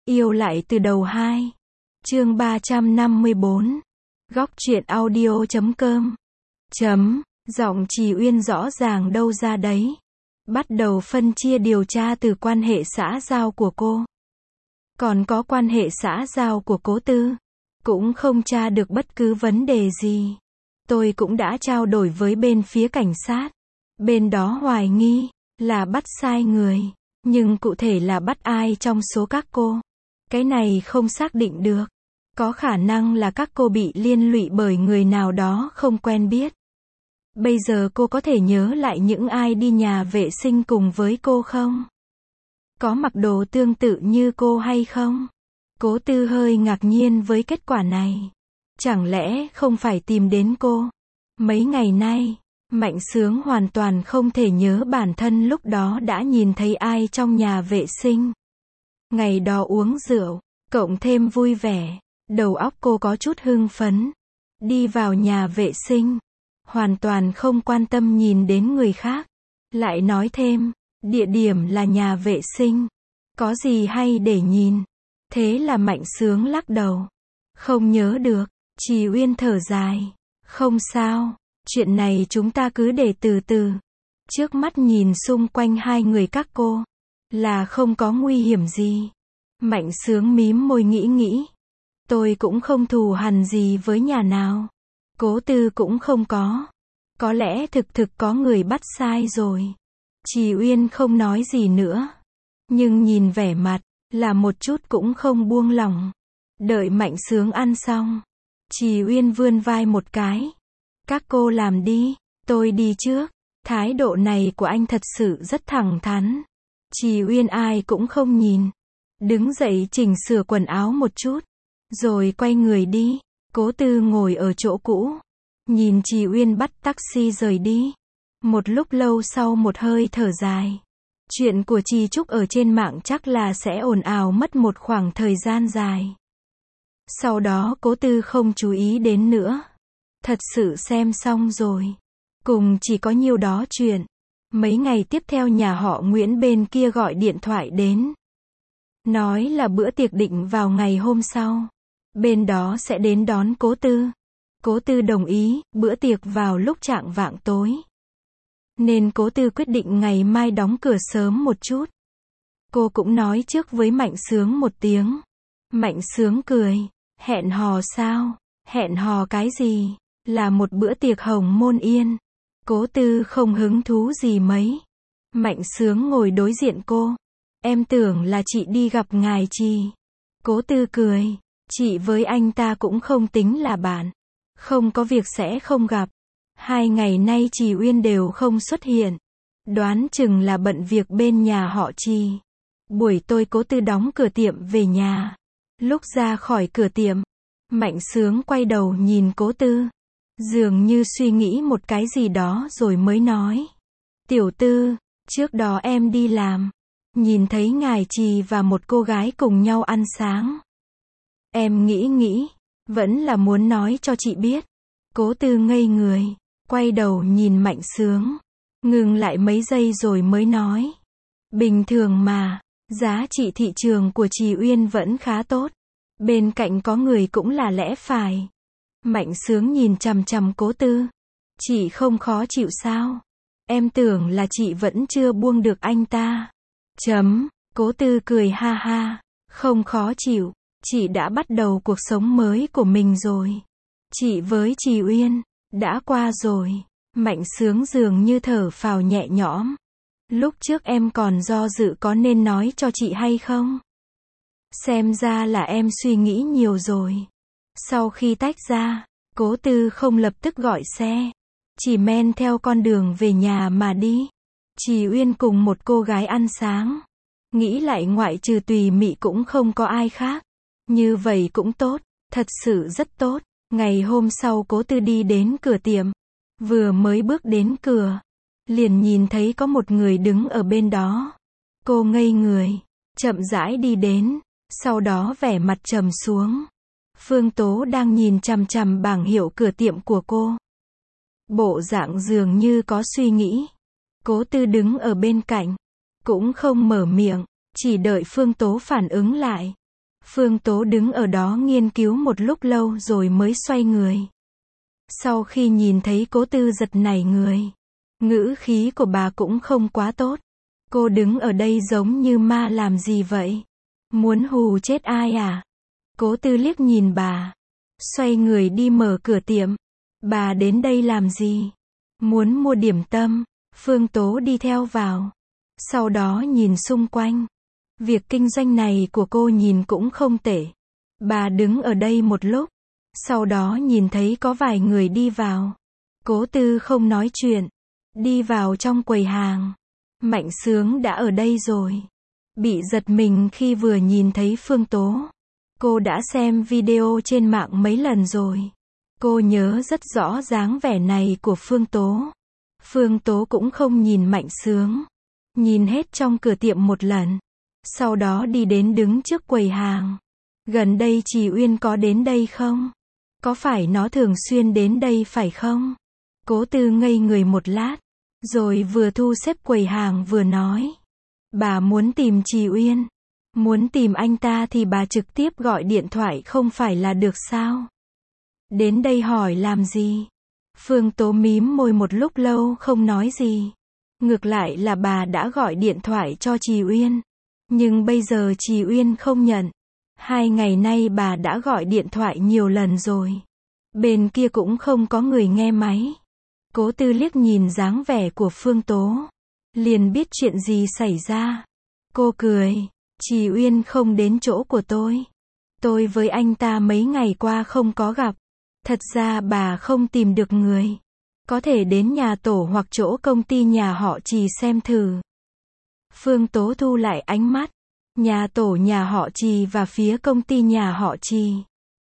Yêu lại từ đầu 2. Chương 354. Góc truyện audio.com. Giọng Trì Uyên rõ ràng đâu ra đấy. Bắt đầu phân chia điều tra từ quan hệ xã giao của cô. Còn có quan hệ xã giao của Cố Tư. Cũng không tra được bất cứ vấn đề gì. Tôi cũng đã trao đổi với bên phía cảnh sát. Bên đó hoài nghi là bắt sai người. Nhưng cụ thể là bắt ai trong số các cô? Cái này không xác định được. Có khả năng là các cô bị liên lụy bởi người nào đó không quen biết. Bây giờ cô có thể nhớ lại những ai đi nhà vệ sinh cùng với cô không? Có mặc đồ tương tự như cô hay không? Cố Tư hơi ngạc nhiên với kết quả này. Chẳng lẽ không phải tìm đến cô? Mấy ngày nay, Mạnh Sướng hoàn toàn không thể nhớ bản thân lúc đó đã nhìn thấy ai trong nhà vệ sinh. Ngày đó uống rượu, cộng thêm vui vẻ, đầu óc cô có chút hưng phấn. Đi vào nhà vệ sinh, hoàn toàn không quan tâm nhìn đến người khác. Lại nói thêm, địa điểm là nhà vệ sinh. Có gì hay để nhìn? Thế là Mạnh Sướng lắc đầu. Không nhớ được. Trì Uyên thở dài. Không sao, chuyện này chúng ta cứ để từ từ. Trước mắt nhìn xung quanh hai người các cô, là không có nguy hiểm gì. Mạnh Sướng mím môi nghĩ. Tôi cũng không thù hằn gì với nhà nào. Cố Tư cũng không có. Có lẽ thực có người bắt sai rồi. Trì Uyên không nói gì nữa. Nhưng nhìn vẻ mặt, là một chút cũng không buông lỏng. Đợi Mạnh Sướng ăn xong, Trì Uyên vươn vai một cái. Các cô làm đi, tôi đi trước. Thái độ này của anh thật sự rất thẳng thắn. Trì Uyên ai cũng không nhìn. Đứng dậy chỉnh sửa quần áo một chút. Rồi quay người đi. Cố Tư ngồi ở chỗ cũ. Nhìn Trì Uyên bắt taxi rời đi. Một lúc lâu sau một hơi thở dài. Chuyện của Trì Trúc ở trên mạng chắc là sẽ ồn ào mất một khoảng thời gian dài. Sau đó Cố Tư không chú ý đến nữa. Thật sự xem xong rồi. Cùng chỉ có nhiêu đó chuyện. Mấy ngày tiếp theo nhà họ Nguyễn bên kia gọi điện thoại đến. Nói là bữa tiệc định vào ngày hôm sau. Bên đó sẽ đến đón Cố Tư. Cố Tư đồng ý, bữa tiệc vào lúc chạng vạng tối. Nên Cố Tư quyết định ngày mai đóng cửa sớm một chút. Cô cũng nói trước với Mạnh Sướng một tiếng. Mạnh Sướng cười. Hẹn hò sao? Hẹn hò cái gì? Là một bữa tiệc hồng môn yên. Cố Tư không hứng thú gì mấy. Mạnh Sướng ngồi đối diện cô. Em tưởng là chị đi gặp ngài Trì. Cố Tư cười. Chị với anh ta cũng không tính là bạn. Không có việc sẽ không gặp. 2 ngày nay Trì Uyên đều không xuất hiện. Đoán chừng là bận việc bên nhà họ Trì. Buổi tối Cố Tư đóng cửa tiệm về nhà. Lúc ra khỏi cửa tiệm, Mạnh Sướng quay đầu nhìn Cố Tư. Dường như suy nghĩ một cái gì đó rồi mới nói. Tiểu Tư, trước đó em đi làm. Nhìn thấy ngài Trì và một cô gái cùng nhau ăn sáng. Em nghĩ, vẫn là muốn nói cho chị biết. Cố Tư ngây người, quay đầu nhìn Mạnh Sướng. Ngừng lại mấy giây rồi mới nói. Bình thường mà, giá trị thị trường của Trì Uyên vẫn khá tốt. Bên cạnh có người cũng là lẽ phải. Mạnh Sướng nhìn chằm chằm Cố Tư. Chị không khó chịu sao? Em tưởng là chị vẫn chưa buông được anh ta. Cố Tư cười ha ha. Không khó chịu. Chị đã bắt đầu cuộc sống mới của mình rồi. Chị với Trì Uyên đã qua rồi. Mạnh Sướng dường như thở phào nhẹ nhõm. Lúc trước em còn do dự có nên nói cho chị hay không? Xem ra là em suy nghĩ nhiều rồi. Sau khi tách ra, Cố Tư không lập tức gọi xe. Chỉ men theo con đường về nhà mà đi. Trì Uyên cùng một cô gái ăn sáng. Nghĩ lại ngoại trừ Tùy Mị cũng không có ai khác. Như vậy cũng tốt, thật sự rất tốt. Ngày hôm sau Cố Tư đi đến cửa tiệm. Vừa mới bước đến cửa, liền nhìn thấy có một người đứng ở bên đó. Cô ngây người, chậm rãi đi đến, sau đó vẻ mặt trầm xuống. Phương Tố đang nhìn chằm chằm bảng hiệu cửa tiệm của cô. Bộ dạng dường như có suy nghĩ. Cố Tư đứng ở bên cạnh, cũng không mở miệng, chỉ đợi Phương Tố phản ứng lại. Phương Tố đứng ở đó nghiên cứu một lúc lâu rồi mới xoay người. Sau khi nhìn thấy Cố Tư giật nảy người. Ngữ khí của bà cũng không quá tốt. Cô đứng ở đây giống như ma làm gì vậy? Muốn hù chết ai à? Cố Tư liếc nhìn bà. Xoay người đi mở cửa tiệm. Bà đến đây làm gì? Muốn mua điểm tâm. Phương Tố đi theo vào. Sau đó nhìn xung quanh. Việc kinh doanh này của cô nhìn cũng không tệ. Bà đứng ở đây một lúc. Sau đó nhìn thấy có vài người đi vào. Cố Tư không nói chuyện. Đi vào trong quầy hàng. Mạnh Sướng đã ở đây rồi. Bị giật mình khi vừa nhìn thấy Phương Tố. Cô đã xem video trên mạng mấy lần rồi. Cô nhớ rất rõ dáng vẻ này của Phương Tố. Phương Tố cũng không nhìn Mạnh Sướng. Nhìn hết trong cửa tiệm một lần. Sau đó đi đến đứng trước quầy hàng. Gần đây Trì Uyên có đến đây không? Có phải nó thường xuyên đến đây phải không? Cố Tư ngây người một lát. Rồi vừa thu xếp quầy hàng vừa nói. Bà muốn tìm Trì Uyên. Muốn tìm anh ta thì bà trực tiếp gọi điện thoại không phải là được sao? Đến đây hỏi làm gì? Phương Tố mím môi một lúc lâu không nói gì. Ngược lại là bà đã gọi điện thoại cho Trì Uyên. Nhưng bây giờ Trì Uyên không nhận. 2 ngày nay bà đã gọi điện thoại nhiều lần rồi. Bên kia cũng không có người nghe máy. Cố Tư liếc nhìn dáng vẻ của Phương Tố. Liền biết chuyện gì xảy ra. Cô cười. Trì Uyên không đến chỗ của tôi. Tôi với anh ta mấy ngày qua không có gặp. Thật ra bà không tìm được người. Có thể đến nhà tổ hoặc chỗ công ty nhà họ Trì xem thử. Phương Tố thu lại ánh mắt. Nhà tổ nhà họ Trì và phía công ty nhà họ Trì.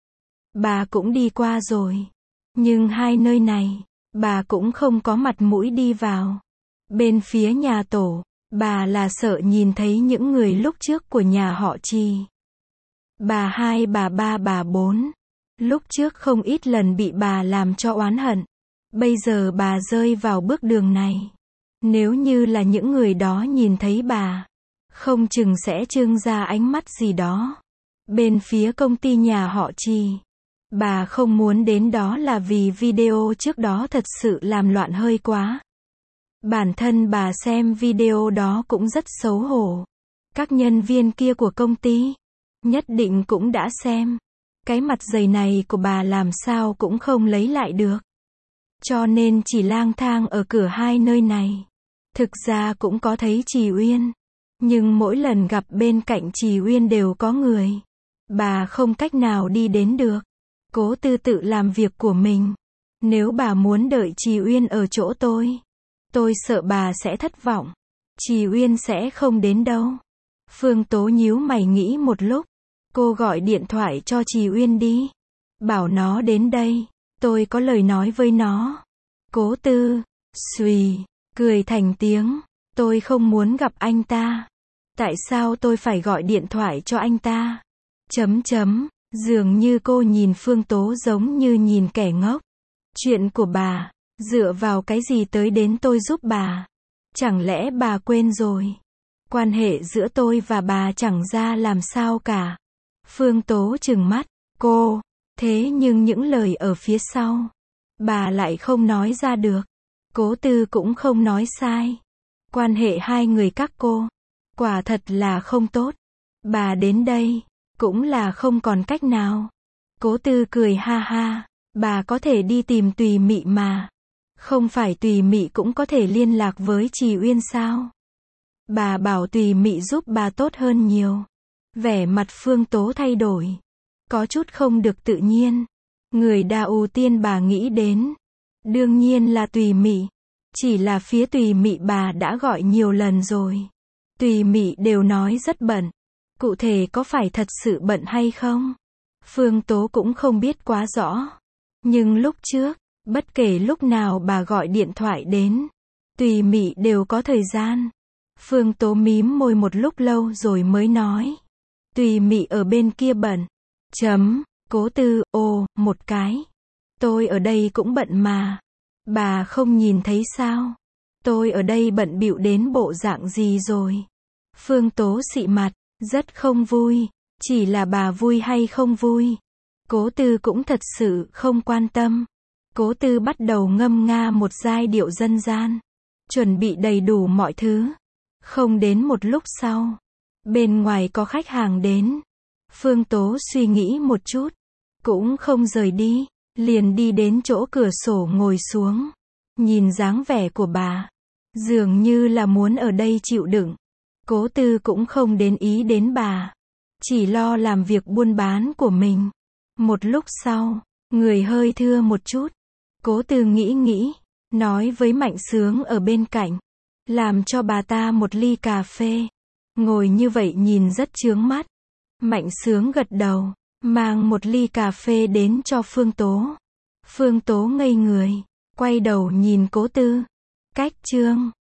Bà cũng đi qua rồi. Nhưng hai nơi này, bà cũng không có mặt mũi đi vào. Bên phía nhà tổ, bà là sợ nhìn thấy những người lúc trước của nhà họ Trì. Bà 2, bà 3, bà 4. Lúc trước không ít lần bị bà làm cho oán hận. Bây giờ bà rơi vào bước đường này. Nếu như là những người đó nhìn thấy bà, không chừng sẽ trưng ra ánh mắt gì đó. Bên phía công ty nhà họ Trì, bà không muốn đến đó là vì video trước đó thật sự làm loạn hơi quá. Bản thân bà xem video đó cũng rất xấu hổ. Các nhân viên kia của công ty, nhất định cũng đã xem. Cái mặt dày này của bà làm sao cũng không lấy lại được. Cho nên chỉ lang thang ở cửa hai nơi này. Thực ra cũng có thấy Trì Uyên. Nhưng mỗi lần gặp bên cạnh Trì Uyên đều có người. Bà không cách nào đi đến được. Cố Tư tự làm việc của mình. Nếu bà muốn đợi Trì Uyên ở chỗ tôi sợ bà sẽ thất vọng. Trì Uyên sẽ không đến đâu. Phương Tố nhíu mày nghĩ một lúc. Cô gọi điện thoại cho Trì Uyên đi. Bảo nó đến đây. Tôi có lời nói với nó. Cố Tư, xùy, cười thành tiếng. Tôi không muốn gặp anh ta. Tại sao tôi phải gọi điện thoại cho anh ta? Dường như cô nhìn Phương Tố giống như nhìn kẻ ngốc. Chuyện của bà, dựa vào cái gì tới đến tôi giúp bà? Chẳng lẽ bà quên rồi? Quan hệ giữa tôi và bà chẳng ra làm sao cả. Phương Tố trừng mắt. Cô, thế nhưng những lời ở phía sau, bà lại không nói ra được. Cố Tư cũng không nói sai. Quan hệ hai người các cô, quả thật là không tốt. Bà đến đây, cũng là không còn cách nào. Cố Tư cười ha ha. Bà có thể đi tìm Tùy Mị mà. Không phải Tùy Mị cũng có thể liên lạc với Trì Uyên sao? Bà bảo Tùy Mị giúp bà tốt hơn nhiều. Vẻ mặt Phương Tố thay đổi. Có chút không được tự nhiên. Người ưu tiên bà nghĩ đến, đương nhiên là Tùy Mị. Chỉ là phía Tùy Mị bà đã gọi nhiều lần rồi. Tùy Mị đều nói rất bận. Cụ thể có phải thật sự bận hay không? Phương Tố cũng không biết quá rõ. Nhưng lúc trước, bất kể lúc nào bà gọi điện thoại đến, Tùy Mị đều có thời gian. Phương Tố mím môi một lúc lâu rồi mới nói. Tùy Mị ở bên kia bận. Cố Tư, một cái. Tôi ở đây cũng bận mà. Bà không nhìn thấy sao? Tôi ở đây bận bịu đến bộ dạng gì rồi? Phương Tố xị mặt, rất không vui. Chỉ là bà vui hay không vui. Cố Tư cũng thật sự không quan tâm. Cố Tư bắt đầu ngâm nga một giai điệu dân gian. Chuẩn bị đầy đủ mọi thứ. Không đến một lúc sau. Bên ngoài có khách hàng đến. Phương Tố suy nghĩ một chút. Cũng không rời đi. Liền đi đến chỗ cửa sổ ngồi xuống. Nhìn dáng vẻ của bà. Dường như là muốn ở đây chịu đựng. Cố Tư cũng không đến ý đến bà. Chỉ lo làm việc buôn bán của mình. Một lúc sau, người hơi thưa một chút. Cố Tư nghĩ, nói với Mạnh Sướng ở bên cạnh. Làm cho bà ta một ly cà phê. Ngồi như vậy nhìn rất chướng mắt. Mạnh Sướng gật đầu, mang một ly cà phê đến cho Phương Tố. Phương Tố ngây người, quay đầu nhìn Cố Tư. Cách chương